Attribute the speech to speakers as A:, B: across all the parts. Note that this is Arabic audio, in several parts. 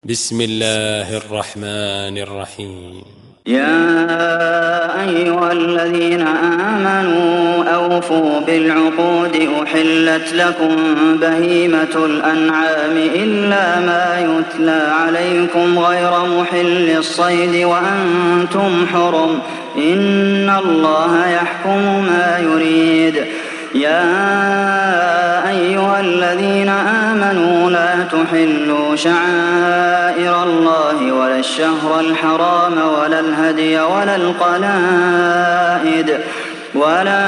A: بسم الله الرحمن الرحيم.
B: يا أيها الذين آمنوا أوفوا بالعقود أحلت لكم بهيمة الأنعام إلا ما يتلى عليكم غير محل الصيد وأنتم حرم إن الله يحكم ما يريد. يا أيها الذين آمنوا لا تحلوا شعائر الله ولا الشهر الحرام ولا الهدي ولا القلائد ولا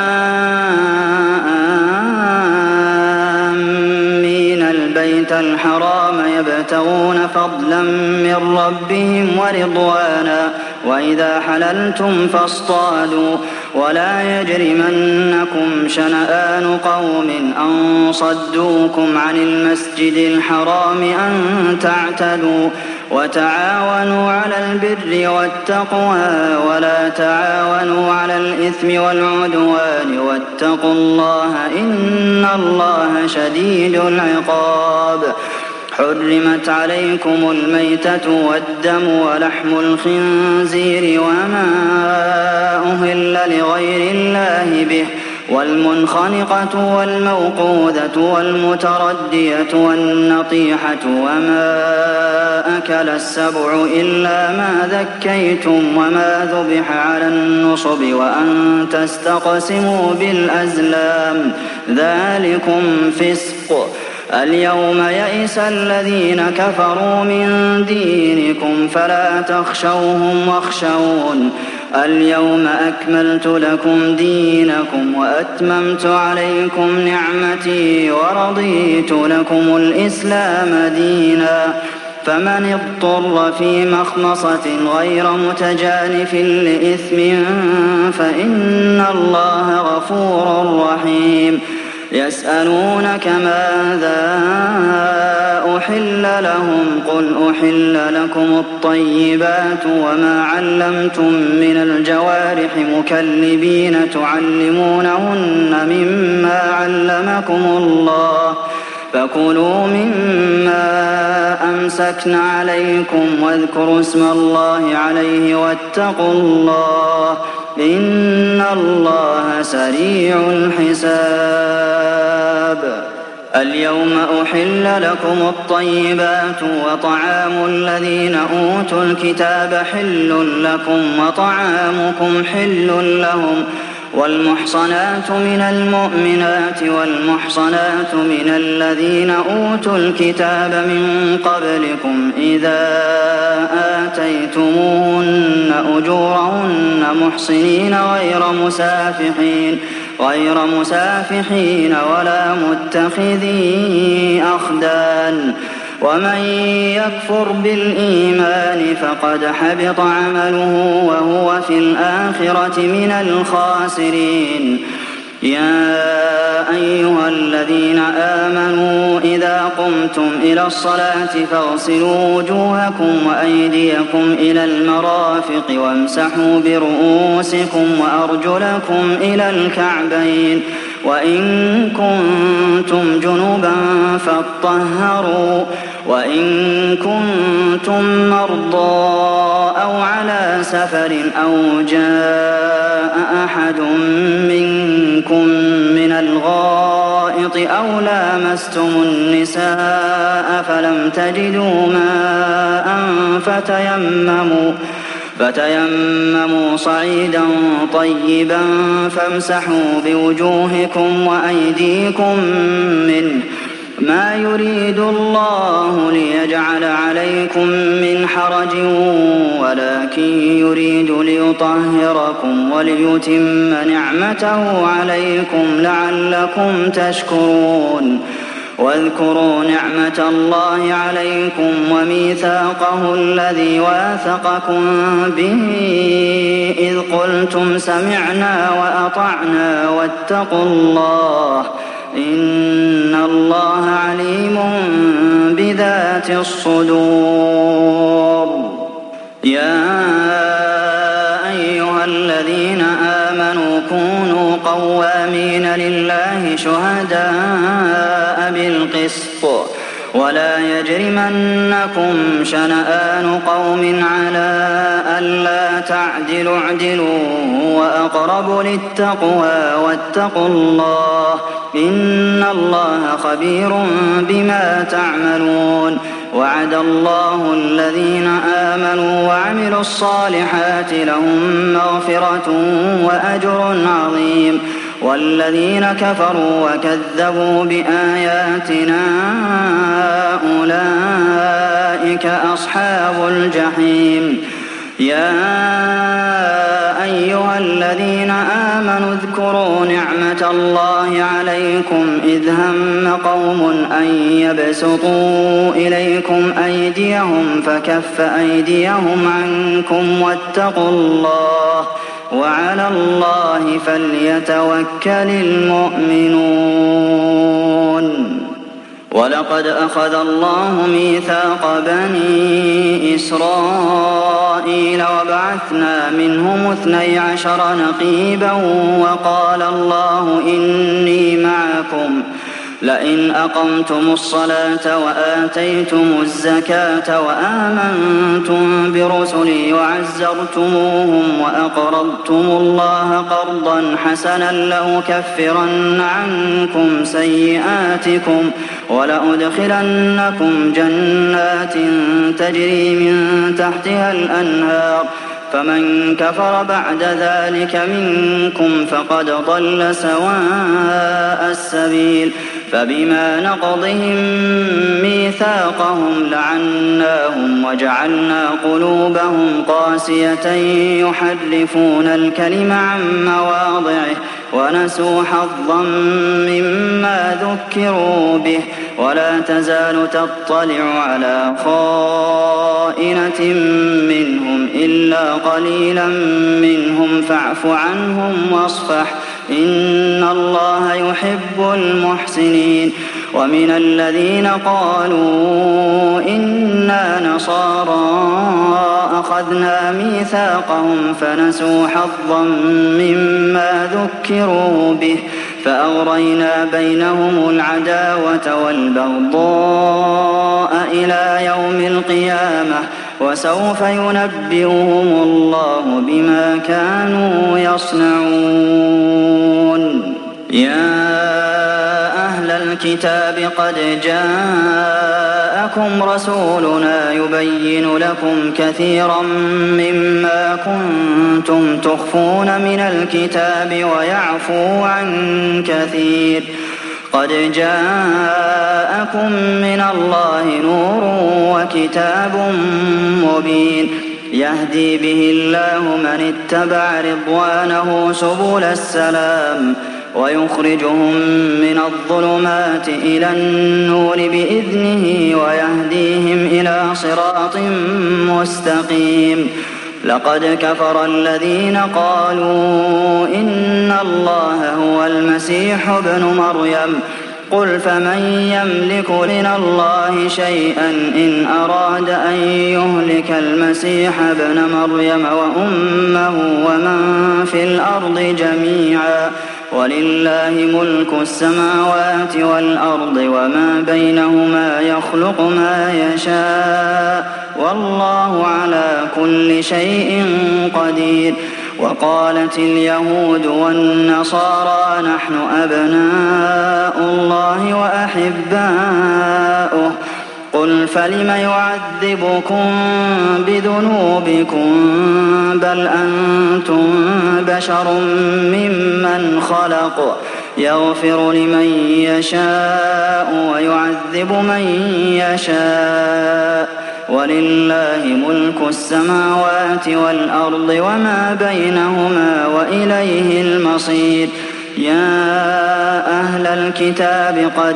B: آمين البيت الحرام يبتغون فضلا من ربهم ورضوانا وإذا حللتم فاصطادوا ولا يجرمنكم شنآن قوم أن صدوكم عن المسجد الحرام أن تعتدوا وتعاونوا على البر والتقوى ولا تعاونوا على الإثم والعدوان واتقوا الله إن الله شديد العقاب. حرمت عليكم الميتة والدم ولحم الخنزير وما أهل لغير الله به والمنخنقة والموقوذة والمتردية والنطيحة وما أكل السبع إلا ما ذكيتم وما ذبح على النصب وأن تستقسموا بالأزلام ذلكم فسق. اليوم يئس الذين كفروا من دينكم فلا تخشوهم واخشون اليوم أكملت لكم دينكم وأتممت عليكم نعمتي ورضيت لكم الإسلام دينا فمن اضطر في مخمصة غير متجانف لإثم فإن الله غفور رحيم. يسألونك ماذا أحل لهم قل أحل لكم الطيبات وما علمتم من الجوارح مكلبين تعلمونهن مما علمكم الله فكلوا مما أمسكن عليكم واذكروا اسم الله عليه واتقوا الله إن الله سريع الحساب. اليوم أحل لكم الطيبات وطعام الذين أوتوا الكتاب حل لكم وطعامكم حل لهم والمحصنات من المؤمنات والمحصنات من الذين أوتوا الكتاب من قبلكم إذا آتيتموهن أجورهن محصنين غير مسافحين ولا متخذي أخدان ومن يكفر بالإيمان فقد حبط عمله وهو في الآخرة من الخاسرين. يا أيها الذين آمنوا إذا قمتم إلى الصلاة فاغسلوا وجوهكم وأيديكم إلى المرافق وامسحوا برؤوسكم وأرجلكم إلى الكعبين وإن كنتم جنبا فاطهروا وإن كنتم مرضى أو على سفر أو جاء أحد منكم من الغائط أو لامستم النساء فلم تجدوا ماء فتيمموا صعيدا طيبا فامسحوا بوجوهكم وأيديكم منه ما يريد الله ليجعل عليكم من حرج ولكن يريد ليطهركم وليتم نعمته عليكم لعلكم تشكرون. واذكروا نعمة الله عليكم وميثاقه الذي واثقكم به إذ قلتم سمعنا وأطعنا واتقوا الله إن الله عليم بذات الصدور. يا أيها الذين آمنوا كونوا قوامين لله شهداء بالقسط ولا يجرمنكم شنآن قوم على ألا تعدلوا اعدلوا هو أقرب للتقوى واتقوا الله إن الله خبير بما تعملون وعد الله الذين آمنوا وعملوا الصالحات لهم مغفرة وأجر عظيم والذين كفروا وكذبوا بآياتنا أولئك أصحاب الجحيم يا أيها الذين آمنوا اذكروا نعمة الله عليكم إذ هم قوم أن يبسطوا إليكم أيديهم فكف أيديهم عنكم واتقوا الله وعلى الله فليتوكل المؤمنون ولقد أخذ الله ميثاق بني إسرائيل وبعثنا منهم 12 نقيبا وقال الله إني معكم لئن أقمتم الصلاة وآتيتم الزكاة وآمنتم برسلي وعزرتموهم وأقرضتم الله قرضا حسنا لأكفرن عنكم سيئاتكم ولأدخلنكم جنات تجري من تحتها الأنهار فمن كفر بعد ذلك منكم فقد ضل سواء السبيل فبما نقضهم ميثاقهم لعناهم وجعلنا قلوبهم قاسية يحرفون الكلم عن مواضعه ونسوا حظا مما ذكروا به ولا تزال تطلع على خائنة منهم إلا قليلا منهم فاعف عنهم واصفح إن الله يحب المحسنين ومن الذين قالوا إنا نصارى أخذنا ميثاقهم فنسوا حظا مما ذكروا به فأغرينا بينهم العداوة والبغضاء إلى يوم القيامة وسوف ينبئهم الله بما كانوا يصنعون يا أهل الكتاب قد جاءكم رسولنا يبين لكم كثيرا مما كنتم تخفون من الكتاب ويعفو عن كثير قد جاءكم من الله نور وكتاب مبين يهدي به الله من اتبع رضوانه سبل السلام ويخرجهم من الظلمات إلى النور بإذنه ويهديهم إلى صراط مستقيم لقد كفر الذين قالوا إن الله هو المسيح ابن مريم قل فمن يملك من الله شيئا إن أراد أن يهلك المسيح ابن مريم وأمه ومن في الأرض جميعا ولله ملك السماوات والأرض وما بينهما يخلق ما يشاء والله على كل شيء قدير وقالت اليهود والنصارى نحن أبناء الله وأحباؤه قل فلم يعذبكم بذنوبكم بل أنتم بشر ممن خلق يغفر لمن يشاء ويعذب من يشاء ولله ملك السماوات والأرض وما بينهما وإليه المصير يا أهل الكتاب قد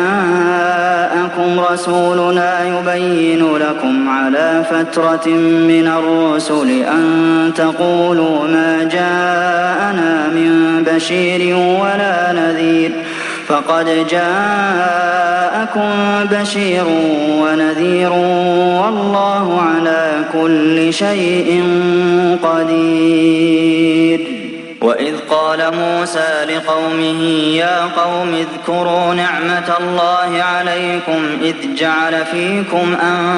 B: جاءكم رسولنا يبين لكم على فترة من الرسل أن تقولوا ما جاءنا من بشير ولا نذير فقد جاءكم بشير ونذير والله على كل شيء قدير وإذ قال موسى لقومه يا قوم اذكروا نعمة الله عليكم إذ جعل فيكم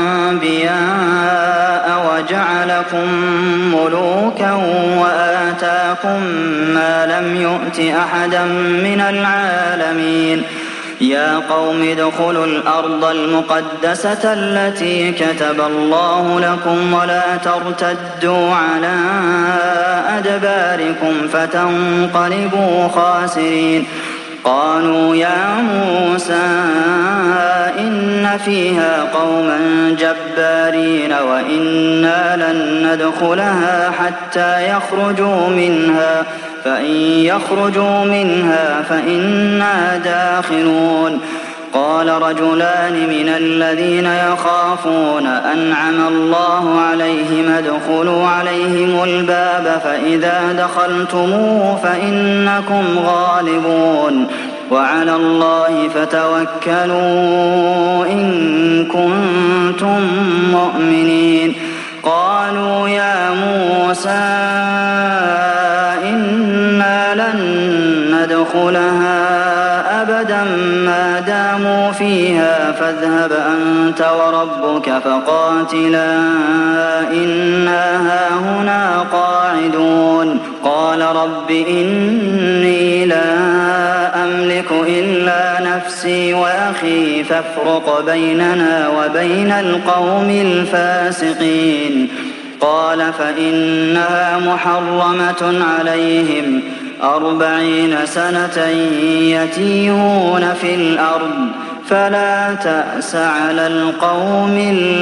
B: أنبياء وجعلكم ملوكا وآتاكم ما لم يؤت أحدا من العالمين يا قوم ادخلوا الأرض المقدسة التي كتب الله لكم ولا ترتدوا على أدباركم فتنقلبوا خاسرين قالوا يا موسى إن فيها قوما جبارين وإنا لن ندخلها حتى يخرجوا منها فإن يخرجوا منها فإنا داخلون قال رجلان من الذين يخافون أنعم الله عليهم ادخلوا عليهم الباب فإذا دخلتموه فإنكم غالبون وعلى الله فتوكلوا إن كنتم مؤمنين قالوا يا موسى إنا لن ندخلها أبدا ما داموا فيها فاذهب أنت وربك فقاتلا إنا هاهنا قاعدون قال رب إني لا أملك إلا نفسي وأخي فافرق بيننا وبين القوم الفاسقين قال فإنها محرمة عليهم 40 سنة يتيهون في الأرض فلا تأس على القوم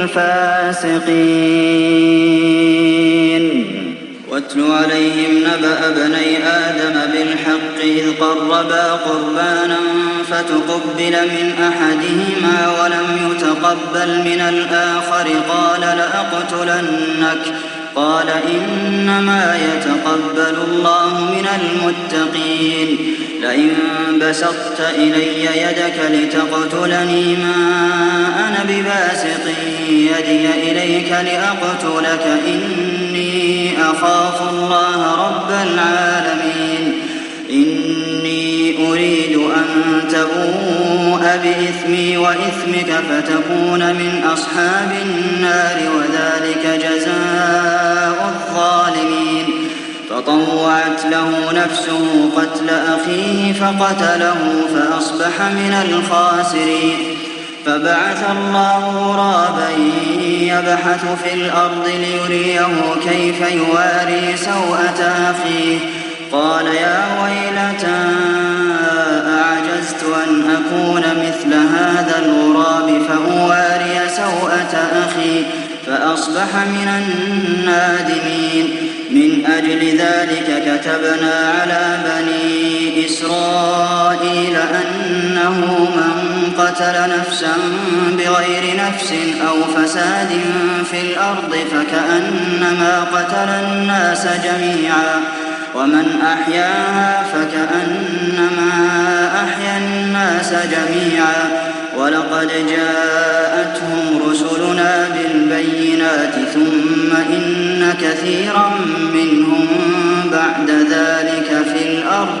B: الفاسقين واتل عليهم نبأ بني آدم بالحق إذ قربا قربانا فتقبل من أحدهما ولم يتقبل من الآخر قال لأقتلنك قال إنما يتقبل الله من المتقين لئن بسطت إلي يدك لتقتلني ما أنا بباسط يدي إليك لأقتلك إني أخاف الله رب العالمين إني أريد أن تبوء بإثمي وإثمك فتكون من أصحاب النار وذلك جزاء الظالمين فطوعت له نفسه قتل أخيه فقتله فأصبح من الخاسرين فبعث الله غرابا يبحث في الأرض ليريه كيف يواري سوءة أخيه قال يا ويلتى أعجزت أن أكون مثل هذا الغراب فأواري سوءة أخي فأصبح من النادمين من أجل ذلك كتبنا على بني إسرائيل أنه من قتل نفسا بغير نفس أو فساد في الأرض فكأنما قتل الناس جميعا ومن أحياها فكأنما أحيا الناس جميعا ولقد جاءتهم رسلنا بالبينات ثم إن كثيرا منهم بعد ذلك في الأرض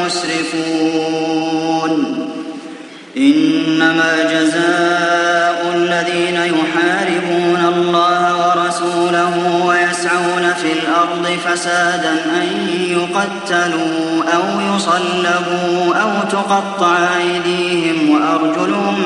B: لمسرفون إنما جزاء الذين يحاربون الله ورسوله ويسعون في الأرض فسادا أن يقتلوا أو يصلبوا أو تقطع أيديهم وأرجلهم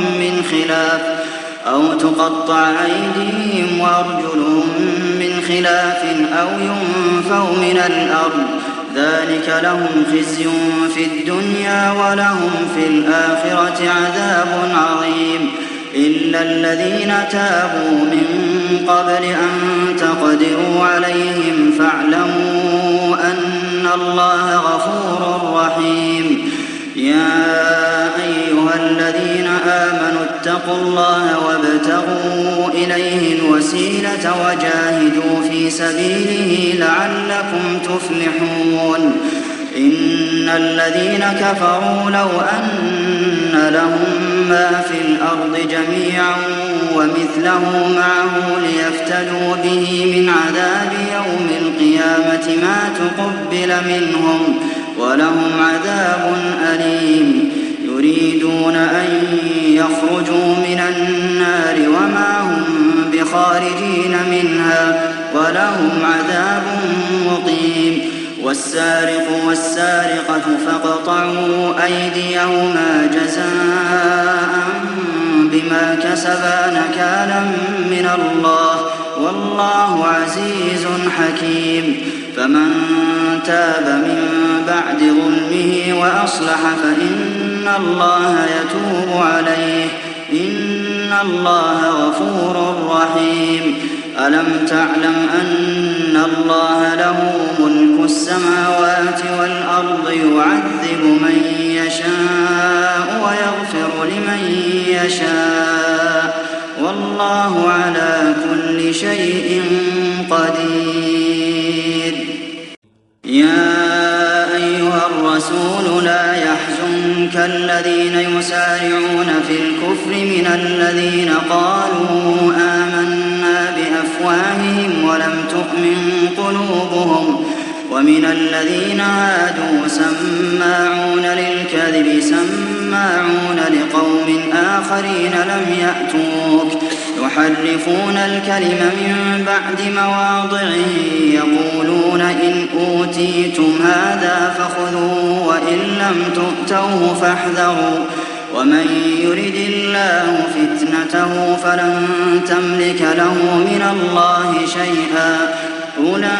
B: من خلاف أو ينفوا من الأرض ذلك لهم خزي في الدنيا ولهم في الآخرة عذاب عظيم إلا الذين تابوا من قبل أن تقدروا عليهم فاعلموا أن الله غفور رحيم يا أيها الذين آمنوا اتقوا الله وابتغوا إليه الوسيلة وجاهدوا في سبيله لعلكم تفلحون إن الذين كفروا لو أن لهم ما في الأرض جميعا ومثله معه ليفتدوا به من عذاب يوم القيامة القيامة ما تقبل منهم ولهم عذاب أليم يريدون أن يخرجوا من النار وما هم بخارجين منها ولهم عذاب مقيم والسارق والسارقة فاقطعوا أيديهما جزاء بما كسبا نكالا من الله والله عزيز حكيم فمن تاب من بعد ظلمه وأصلح فإن الله يتوب عليه إن الله غفور رحيم ألم تعلم أن الله له ملك السماوات والأرض يعذب من يشاء ويغفر لمن يشاء والله على كل شيء قدير يا أيها الرسول لا يحزنك الذين يسارعون في الكفر من الذين قالوا آمنا بأفواههم ولم تؤمن قلوبهم ومن الذين هادوا سماعون للكذب سماعون لقوم آخرين لم يأتوك يحرفون الكلم من بعد مواضعه يقولون إن أوتيتم هذا فخذوه وإن لم تؤتوه فاحذروا ومن يرد الله فتنته فلن تملك له من الله شيئا أولئك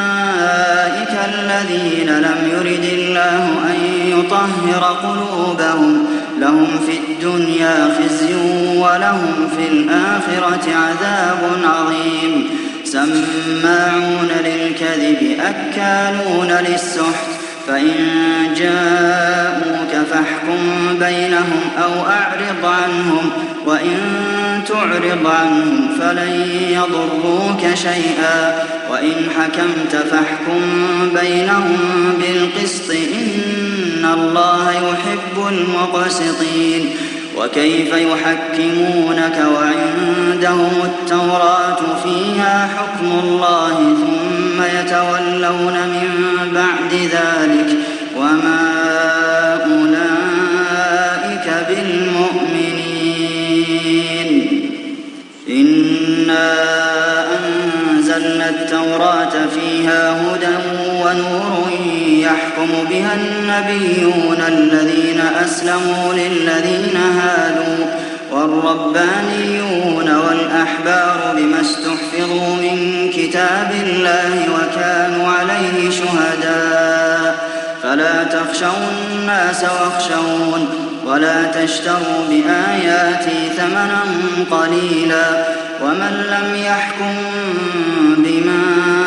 B: الذين لم يرد الله أن يطهر قلوبهم لهم في الدنيا خزي ولهم في الآخرة عذاب عظيم سماعون للكذب أكالون للسحت فإن جاءوك فاحكم بينهم أو أعرض عنهم وإن تعرض عنهم فلن يضروك شيئا وإن حكمت فاحكم بينهم بالقسط إن الله يحب المقسطين وكيف يحكمونك وعندهم التوراة فيها حكم الله ثم يتولون من بعد ذلك وما أولئك بالمؤمنين إنا أنزلنا التوراة فيها هدى ونور يحكم بها النبيون الذين أسلموا للذين هادوا والربانيون والأحبار بما استحفظوا من كتاب الله وكانوا عليه شهداء فلا تخشوا الناس واخشون ولا تشتروا بآياتي ثمنا قليلا ومن لم يحكم بما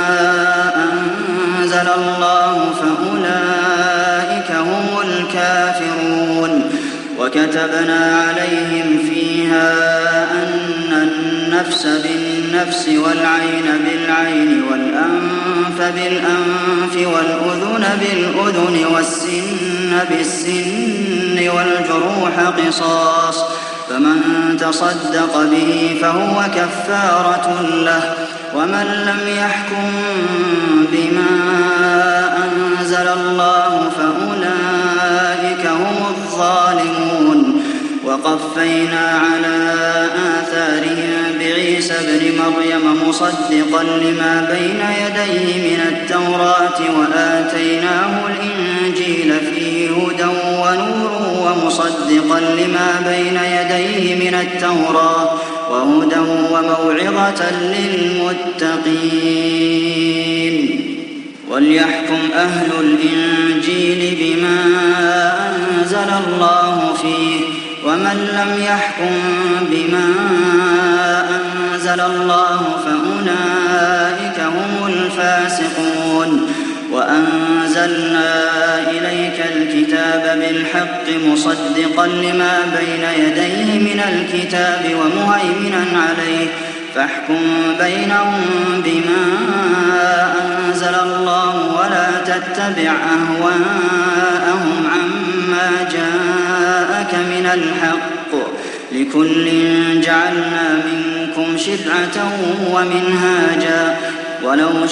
B: أنزل الله فأولئك هم الكافرون وكتبنا عليهم فيها أن النفس بالنفس والعين بالعين والأنف بالأنف والأذن بالأذن والسن بالسن والجروح قصاص فمن تصدق به فهو كفارة له ومن لم يحكم بما أنزل الله فأولئك هم الظالمون وقفينا على آثارهم بعيسى ابن مريم مصدقا لما بين يديه من التوراة وآتيناه الإنجيل فيه هدى ونور ومصدقا لما بين يديه من التوراة وهدى وموعظة للمتقين وليحكم أهل الإنجيل بما أنزل الله فيه ومن لم يحكم بما أنزل الله فأولئك هم الفاسقون وأنزلنا إليك الكتاب بالحق مصدقا لما بين يديه من الكتاب ومهيمنا عليه فاحكم بينهم بما أنزل الله ولا تتبع أهواءهم عما جاءك من الحق لكل جعلنا منكم شرعة ومنهاجا ولو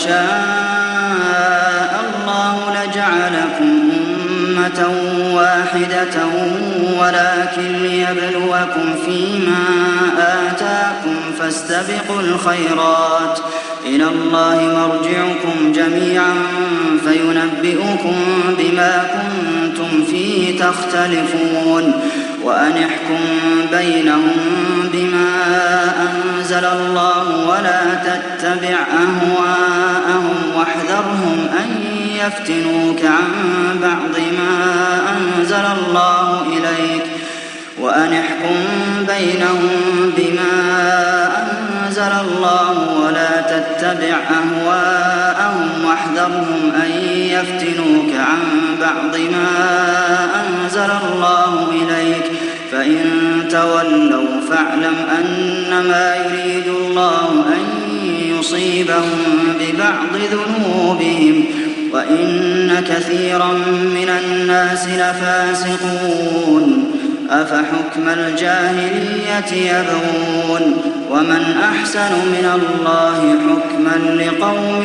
B: شاء الله لجعلكم أمة واحدة ولكن ليبلوكم فيما آتاكم فاستبقوا الخيرات إلى الله مرجعكم جميعا فينبئكم بما كنتم فيه تختلفون وأن احكم بينهم بما أنزل الله ولا تتبع أهواءهم واحذرهم أن يفتنوك عن بعض ما أنزل الله إليك وأن احكم بينهم بما أنزل الله ولا تتبع أهواءهم واحذرهم أن يفتنوك عن بعض ما أنزل الله إليك فإن تولوا فاعلم أنما يريد الله أن يصيبهم ببعض ذنوبهم وإن كثيرا من الناس لفاسقون أفحكم الجاهلية يبغون ومن أحسن من الله حكما لقوم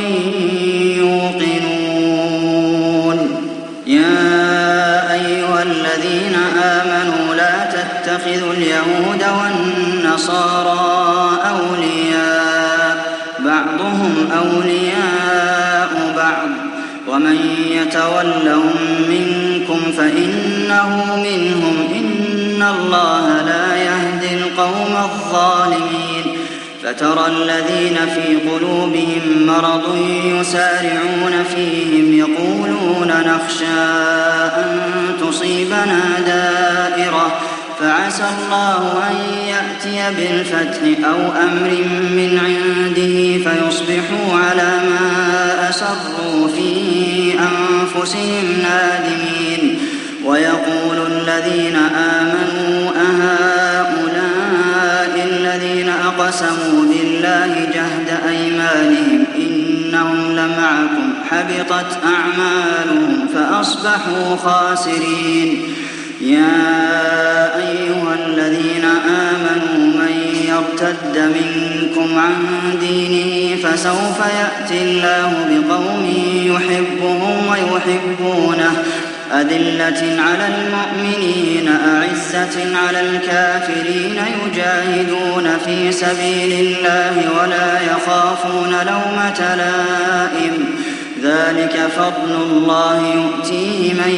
B: يوقنون يا أيها الذين آمنوا لا تتخذوا اليهود والنصارى أولياء بعضهم أولياء بعض ومن يتولهم منكم فإنه منهم إن الله لا يهدي القوم الظالمين فترى الذين في قلوبهم مرض يسارعون فيهم يقولون نخشى أن تصيبنا دائرة فعسى الله أن يأتي بالفتح أو أمر من عنده فيصبحوا على ما أسروا في أنفسهم نادمين ويقول الذين آمنوا أهؤلاء الذين أقسموا بالله جهد أيمانهم إنهم لمعكم حبطت أعمالهم فأصبحوا خاسرين يا أيها الذين آمنوا من يرتد منكم عن دينه فسوف يأتي الله بقوم يحبهم ويحبونه أذلة على المؤمنين أعزة على الكافرين يجاهدون في سبيل الله ولا يخافون لومة لائم ذلك فضل الله يؤتيه من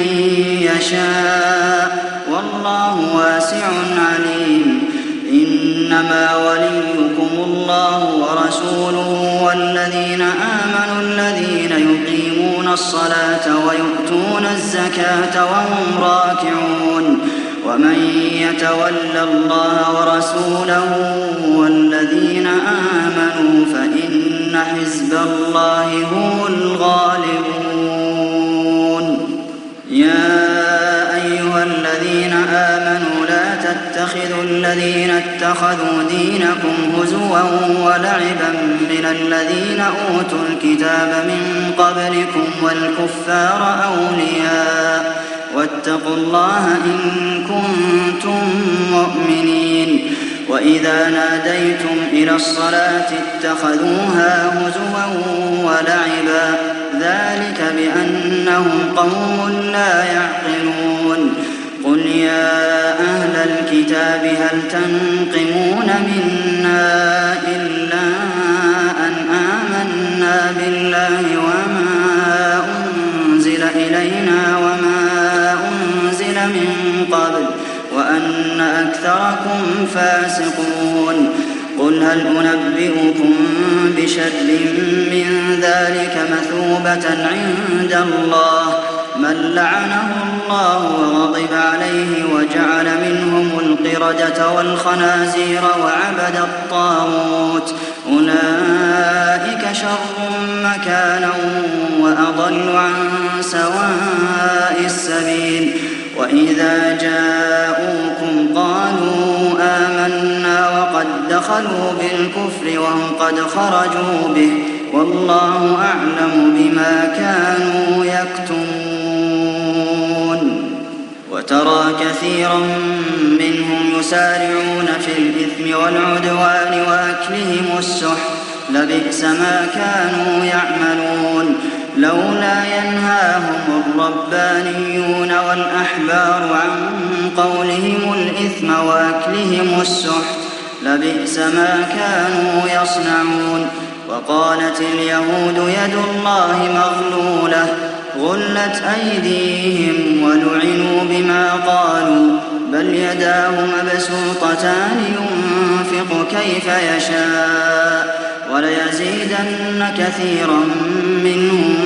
B: يشاء والله واسع عليم إنما وليكم الله ورسوله والذين آمنوا الذين يقيمون الصلاة ويؤتون الزكاة وهم راكعون ومن يتول الله ورسوله والذين آمنوا فإن حزب الله هم الغالبون يا أيها الذين آمنوا لا تتخذوا الذين اتخذوا دينكم هزوا ولعبا من الذين أوتوا الكتاب من قبلكم والكفار أولياء واتقوا الله إن كنتم مؤمنين وإذا ناديتم إلى الصلاة اتخذوها هزوا ولعبا ذلك بأنهم قوم لا يعقلون قل يا أهل الكتاب هل تنقمون منا إلا أن آمنا بالله وما أنزل إلينا وما أنزل من قبل وأن أكثركم فاسقون قل هل أنبئكم بشر من ذلك مثوبة عند الله من لعنه الله وغضب عليه وجعل منهم القردة والخنازير وعبد الطاغوت أولئك شر مكانا وأضل عن سواء السبيل وإذا جاءوكم قالوا آمنا وقد دخلوا بالكفر وهم قد خرجوا به والله أعلم بما كانوا يكتمون وترى كثيرا منهم يسارعون في الإثم والعدوان وأكلهم السحت لبئس ما كانوا يعملون لولا ينهاهم الربانيون والأحبار عن قولهم الإثم وأكلهم السحت لبئس ما كانوا يصنعون وقالت اليهود يد الله مغلولة غلت أيديهم ولعنوا بما قالوا بل يداه مبسوطتان ينفق كيف يشاء وليزيدن كثيرا منهم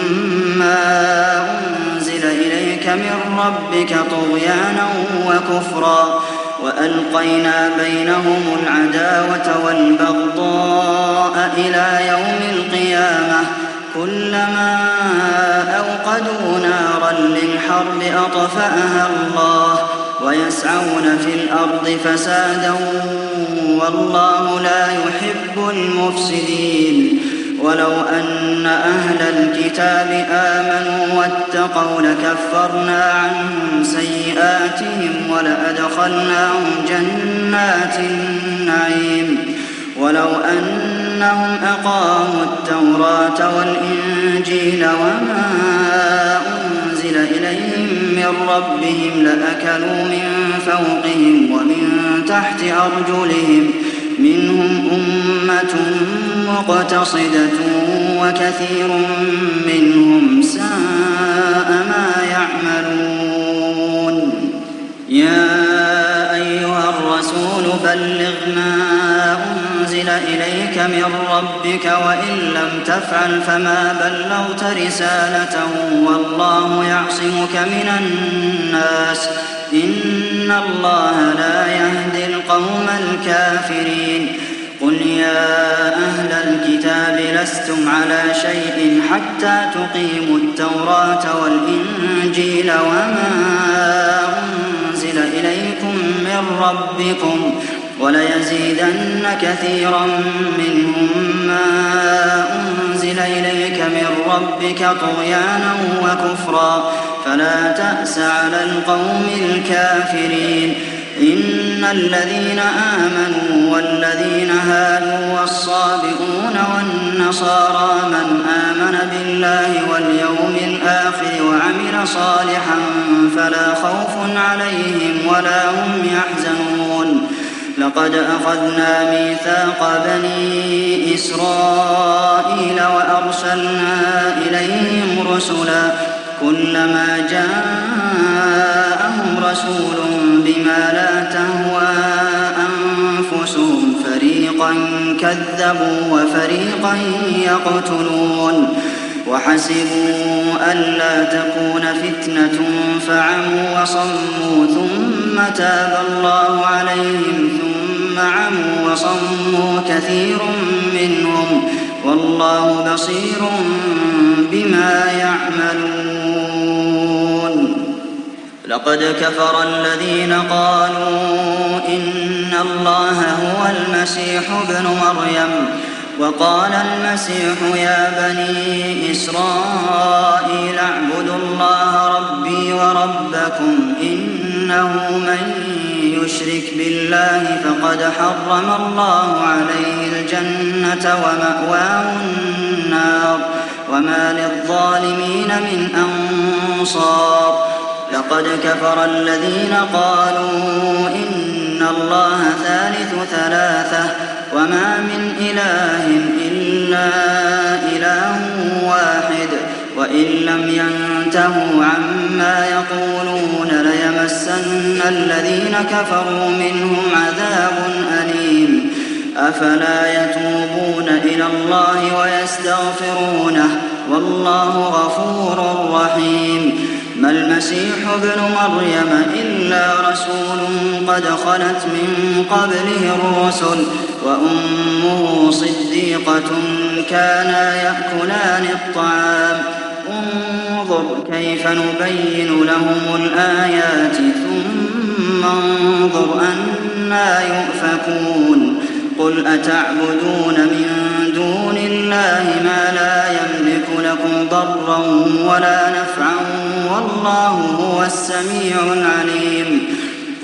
B: ما أنزل إليك من ربك طغيانا وكفرا وألقينا بينهم العداوة والبغضاء إلى يوم القيامة كلما أوقدوا نارا للحرب أطفأها الله ويسعون في الأرض فسادا والله لا يحب المفسدين ولو أن أهل الكتاب آمنوا واتقوا لكفرنا عنهم سيئاتهم ولأدخلناهم جنات النعيم ولو أنهم أقاموا التوراة والإنجيل وما أنزل إليهم من ربهم لأكلوا من فوقهم ومن تحت أرجلهم منهم أمة مقتصدة وكثير منهم ساء ما يعملون يا أيها الرسول بلغ ما أنزل إليك من ربك وإن لم تفعل فما بلغت رسالته والله يعصمك من الناس إن الله لا يهدي القوم الكافرين قل يا أهل الكتاب لستم على شيء حتى تقيموا التوراة والإنجيل وما أنزل إليكم من ربكم وليزيدن كثيرا منهم ما أنزل إليك من ربك طغيانا وكفرا فلا تأس على القوم الكافرين إن الذين آمنوا والذين هادوا والصابئون والنصارى من آمن بالله واليوم الآخر وعمل صالحا فلا خوف عليهم ولا هم يحزنون لقد أخذنا ميثاق بني إسرائيل وأرسلنا إليهم رسلا كلما جاءهم رسول بما لا تهوى أنفسهم فريقا كذبوا وفريقا يقتلون وحسبوا ألا تكون فتنة فعموا وصموا ثم تاب الله عليهم ثم عموا وصموا كثير منهم والله بصير بما يعملون لقد كفر الذين قالوا إن الله هو المسيح ابن مريم وقال المسيح يا بني إسرائيل اعبدوا الله ربي وربكم إنه من يشرك بالله فقد حرم الله عليه الجنة ومأواه النار وما للظالمين من أنصار لقد كفر الذين قالوا إن الله ثالث ثلاثة وما من إله إلا إله واحد وإن لم ينتهوا عما يقولون ليمسن الذين كفروا منهم عذاب أليم أفلا يتوبون إلى الله ويستغفرونه والله غفور رحيم ما المسيح ابن مريم إلا رسول قد خلت من قبله الرسل وأمه صديقة كانا يأكلان الطعام انظر كيف نبين لهم الآيات ثم انظر أنى يؤفكون قل أتعبدون من دون الله ما لا يملك لكم ضرا ولا نفعا والله هو السميع العليم قل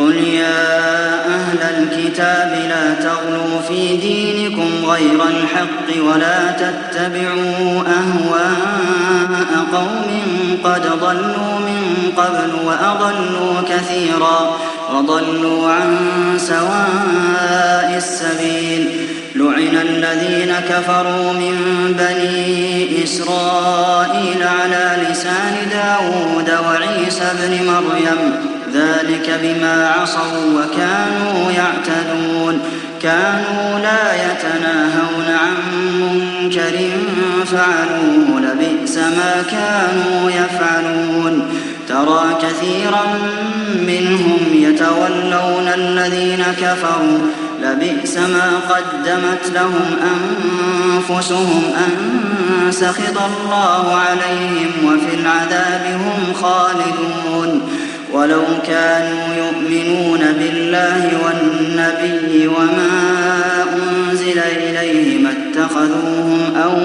B: قل يا أهل الكتاب لا تغلوا في دينكم غير الحق ولا تتبعوا أهواء قوم قد ضلوا من قبل وأضلوا كثيرا وضلوا عن سواء السبيل لعن الذين كفروا من بني إسرائيل على لسان داود وعيسى بن مريم ذلك بما عصوا وكانوا يعتدون كانوا لا يتناهون عن منكر فعلوه لبئس ما كانوا يفعلون ترى كثيرا منهم يتولون الذين كفروا لبئس ما قدمت لهم أنفسهم أن سخط الله عليهم وفي العذاب هم خالدون ولو كانوا يؤمنون بالله والنبي وما أنزل إليه ما اتخذوهم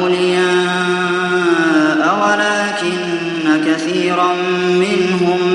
B: أولياء ولكن كثيرا منهم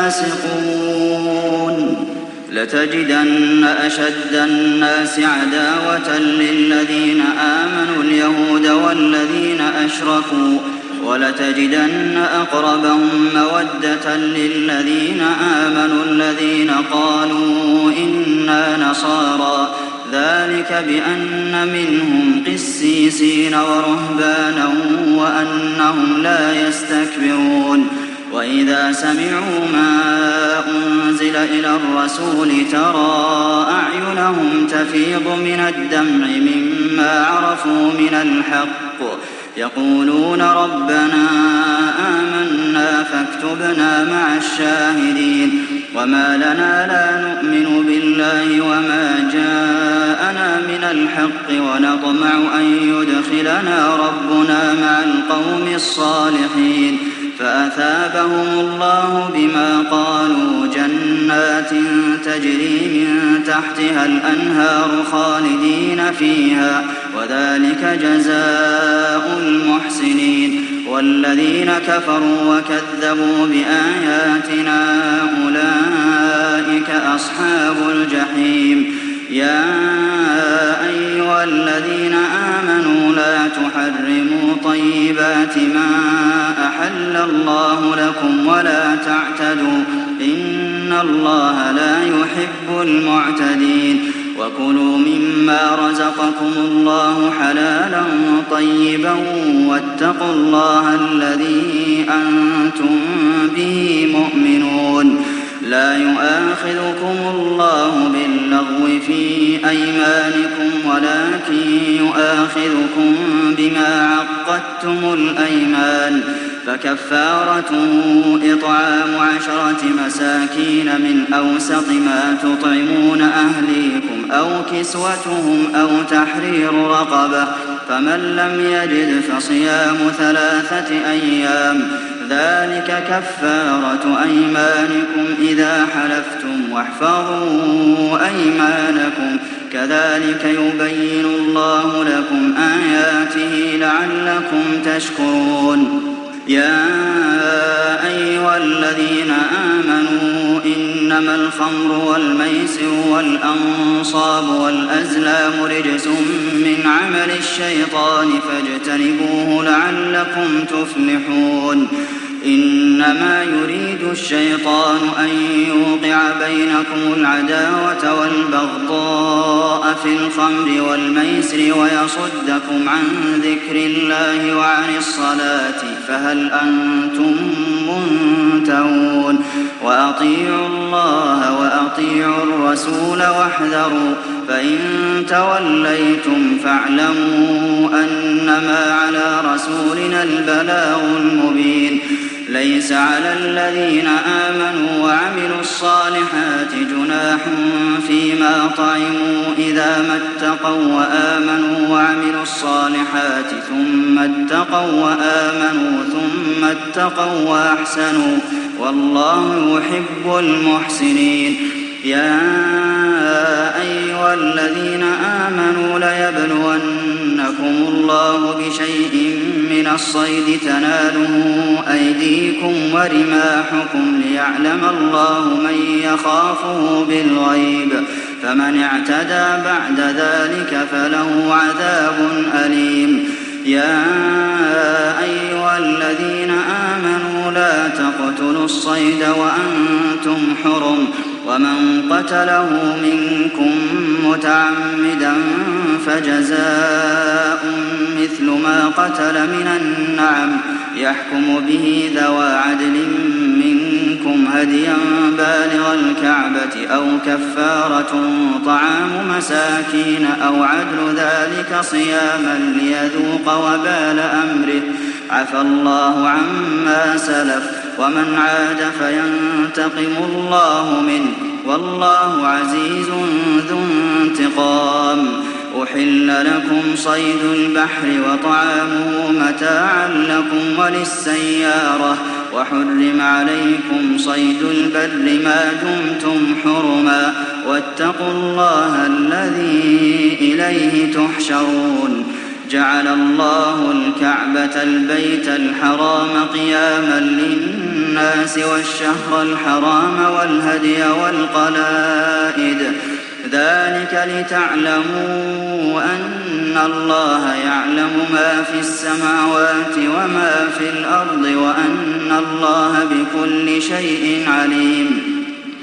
B: فاسقون لتجدن أشد الناس عداوة للذين آمنوا اليهود والذين أشركوا ولتجدن أقربهم مودة للذين آمنوا الذين قالوا إنا نصارى ذلك بأن منهم قسيسين ورهبانا وأنهم لا يستكبرون وإذا سمعوا ما أنزل إلى الرسول ترى أعينهم تفيض من الدمع مما عرفوا من الحق يقولون ربنا آمنا فاكتبنا مع الشاهدين وما لنا لا نؤمن بالله وما جاءنا من الحق ونطمع أن يدخلنا ربنا مع القوم الصالحين فأثابهم الله بما قالوا جنات تجري من تحتها الأنهار خالدين فيها وذلك جزاء المحسنين والذين كفروا وكذبوا بآياتنا أولئك أصحاب الجحيم يا أيها الذين آمنوا لا تحرموا طيبات ما أحل الله لكم ولا تعتدوا إن الله لا يحب المعتدين وكلوا مما رزقكم الله حلالا طيبا واتقوا الله الذي أنتم به مؤمنون لا يؤاخذكم الله باللغو في أيمانكم ولكن يؤاخذكم بما عقدتم الأيمان فكفارته إطعام 10 مساكين من أوسط ما تطعمون أهليكم أو كسوتهم أو تحرير رقبة فمن لم يجد فصيام 3 أيام ذلك كفارة أيمانكم إذا حلفتم واحفظوا أيمانكم كذلك يبين الله لكم آياته لعلكم تشكرون يا أيها الذين آمنوا إنما الخمر والميسر والأنصاب والأزلام رجس من عمل الشيطان فاجتنبوه لعلكم تفلحون إنما يريد الشيطان أن يوقع بينكم العداوة والبغضاء في الخمر والميسر ويصدكم عن ذكر الله وعن الصلاة فهل أنتم منتهون وأطيعوا الله وأطيعوا الرسول واحذروا فإن توليتم فاعلموا أنما على رسولنا البلاغ المبين ليس على الذين آمنوا وعملوا الصالحات جناح فيما طعموا إذا ما اتقوا وآمنوا وعملوا الصالحات ثم اتقوا وآمنوا ثم اتقوا وأحسنوا والله يحب المحسنين يا أيها الذين آمنوا ليبلونكم الله بشيء من من الصيد تناله أيديكم ورماحكم ليعلم الله من يخافه بالغيب فمن اعتدى بعد ذلك فله عذاب أليم يا أيها الذين آمنوا لا تقتلوا الصيد وأنتم حرم ومن قتله منكم متعمدا فجزاء مثل ما قتل من النعم يحكم به ذوى عدل منكم هديا بالغ الكعبة أو كفارة طعام مساكين أو عدل ذلك صياما ليذوق وبال أمره عفى الله عما سلف ومن عاد فينتقم الله منه والله عزيز ذو انتقام أحل لكم صيد البحر وطعامه متاعا لكم وللسيارة وحرم عليكم صيد البر ما دمتم حرما واتقوا الله الذي إليه تحشرون جعل الله الكعبة البيت الحرام قياما للناس والشهر الحرام والهدي والقلائد ذلك لتعلموا أن الله يعلم ما في السماوات وما في الأرض وأن الله بكل شيء عليم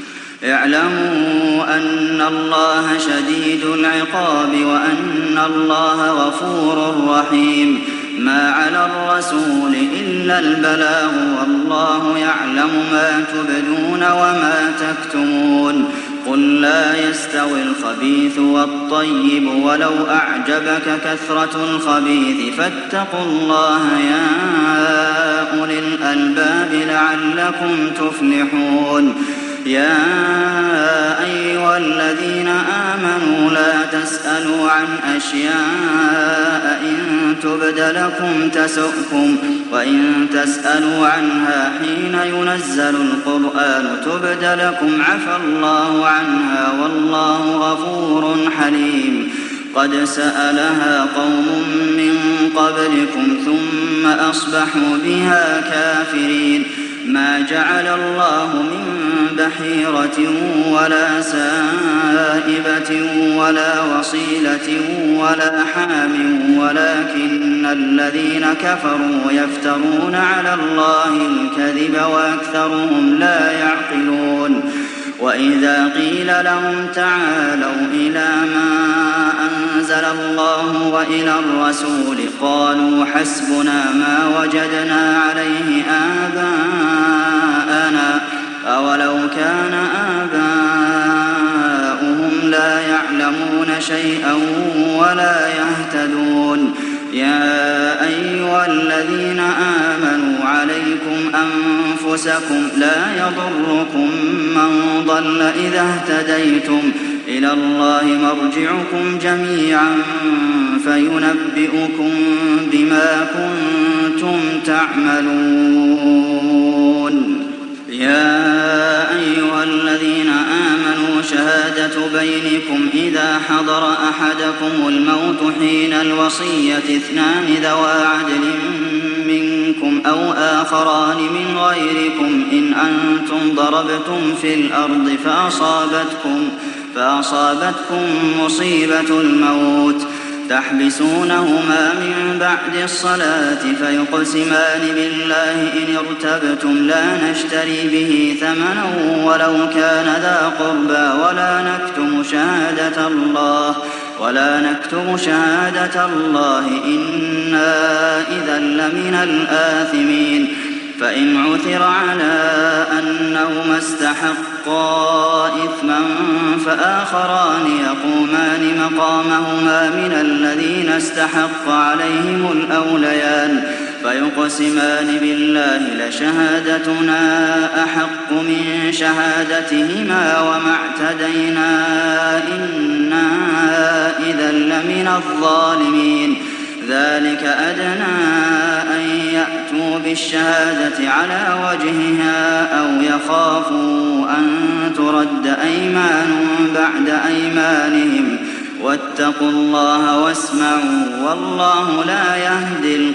B: اعلموا أن الله شديد العقاب وأن الله غفور رحيم ما على الرسول إلا البلاغ والله يعلم ما تبدون وما تكتمون قل لا يستوي الخبيث والطيب ولو أعجبك كثرة الخبيث فاتقوا الله يا أولي الألباب لعلكم تفلحون يا أيها الذين آمنوا لا تسألوا عن أشياء إن تبد لكم تسؤكم وإن تسألوا عنها حين ينزل القرآن تبد لكم عفى الله عنها والله غفور حليم قد سألها قوم من قبلكم ثم أصبحوا بها كافرين ما جعل الله من بحيرة ولا سائبة ولا وصيلة ولا حام ولكن الذين كفروا يفترون على الله الكذب وأكثرهم لا يعقلون وإذا قيل لهم تعالوا إلى ما أنزل الله وإلى الرسول قالوا حسبنا ما وجدنا عليه آباءنا أولو كان آباؤهم لا يعلمون شيئا ولا يهتدون يا أيها الذين آمنوا عليكم أنفسكم لا يضركم من ضل إذا اهتديتم إلى الله مرجعكم جميعا فينبئكم بما كنتم تعملون يا أيها الذين آمنوا شهادة بينكم إذا حضر أحدكم الموت حين الوصية اثنان ذوى عدل منكم أو آخران من غيركم إن أنتم ضربتم في الأرض فأصابتكم مصيبة الموت تحبسونهما من بعد الصلاة فيقسمان بالله إن ارتبتم لا نشتري به ثمنا ولو كان ذا قربى ولا نكتم شهادة الله إنا إذا لمن الآثمين فإن عثر على أنهما استحقا إثما فآخران يقومان مقامهما من الذين استحق عليهم الأوليان فيقسمان بالله لشهادتنا أحق من شهادتهما وما اعتدينا إنا إذا لمن الظالمين ذلك أدنى أن يأتوا بالشهادة على وجهها أو يخافوا أن ترد أيمان بعد أيمانهم واتقوا الله واسمعوا والله لا يهدي القوم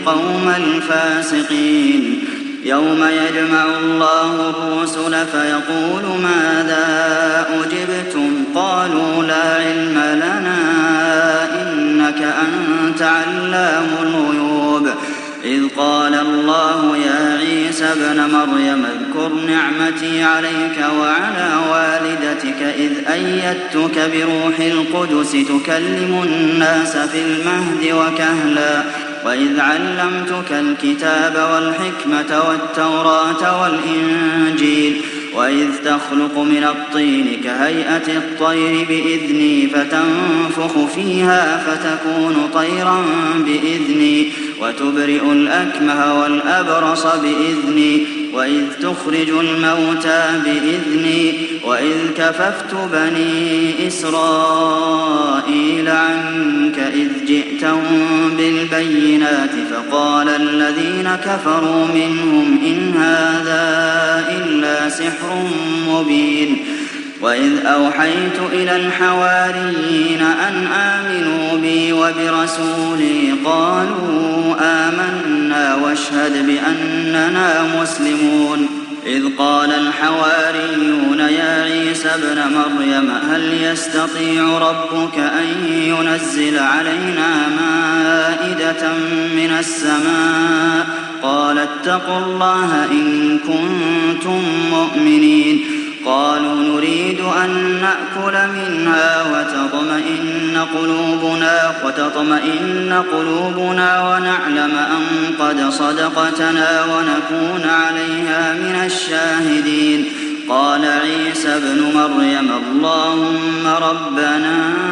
B: القوم الفاسقين يوم يجمع الله الرسل فيقول ماذا أجبتم قالوا لا علم لنا إنك أنت علام الغيوب إذ قال الله يا عيسى ابن مريم اذكر نعمتي عليك وعلى والدتك إذ أيدتك بروح القدس تكلم الناس في المهد وكهلا وإذ علمتك الكتاب والحكمة والتوراة والإنجيل وإذ تخلق من الطين كهيئة الطير بإذني فتنفخ فيها فتكون طيرا بإذني وتبرئ الأكمه والأبرص بإذني وإذ تخرج الموتى بإذني وإذ كففت بني إسرائيل عنك إذ جئتهم بالبينات فقال الذين كفروا منهم إن هذا إلا سحر مبين وإذ أوحيت إلى الحواريين أن آمنوا بي وبرسولي قالوا آمنا واشهد بأننا مسلمون إذ قال الحواريون يا عيسى ابن مريم هل يستطيع ربك أن ينزل علينا مائدة من السماء قال اتقوا الله إن كنتم مؤمنين قالوا نريد أن نأكل منها وتطمئن قلوبنا ونعلم أن قد صدقتنا ونكون عليها من الشاهدين قال عيسى ابن مريم اللهم ربنا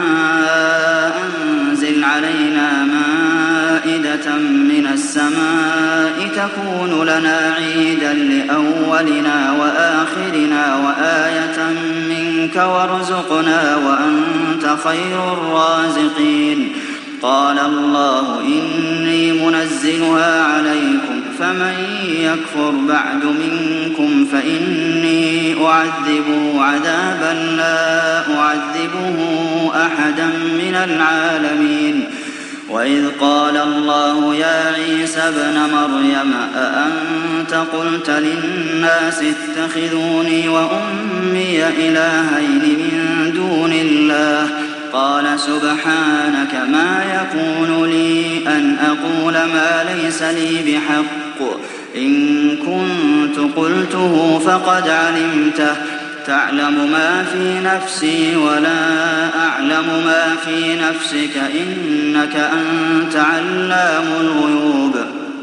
B: أنزل علينا مائدة من السماء تكون لنا عيدا لأولنا وآخرنا وآية منك وارزقنا وأنت خير الرازقين قال الله إني منزلها عليكم فمن يكفر بعد منكم فإني أعذبه عذابا لا أعذبه أحدا من العالمين وإذ قال الله يا عيسى ابن مريم أأنت قلت للناس اتخذوني وأمي إلهين من دون الله قال سبحانك ما يكون لي أن أقول ما ليس لي بحق إن كنت قلته فقد علمته تعلم ما في نفسي ولا أعلم ما في نفسك إنك أنت علام الغيوب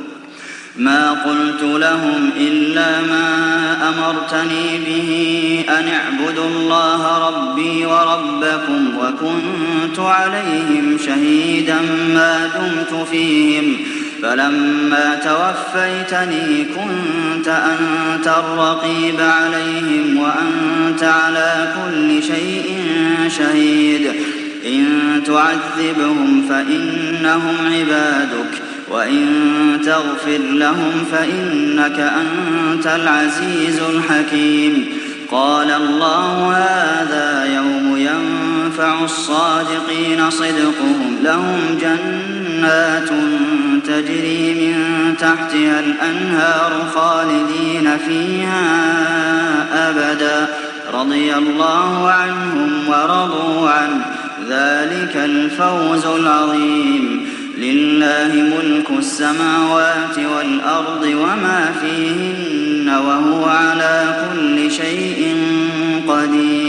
B: ما قلت لهم إلا ما أمرتني به أن اعبدوا الله ربي وربكم وكنت عليهم شهيدا ما دمت فيهم فلما توفيتني كنت أنت الرقيب عليهم وأنت على كل شيء شهيد إن تعذبهم فإنهم عبادك وإن تغفر لهم فإنك أنت العزيز الحكيم قال الله هذا يوم ينفع الصادقين صدقهم لهم جنات تجري من تحتها الأنهار خالدين فيها أبدا رضي الله عنهم ورضوا عنه ذلك الفوز العظيم لله ملك السماوات والأرض وما فيهن وهو على كل شيء قدير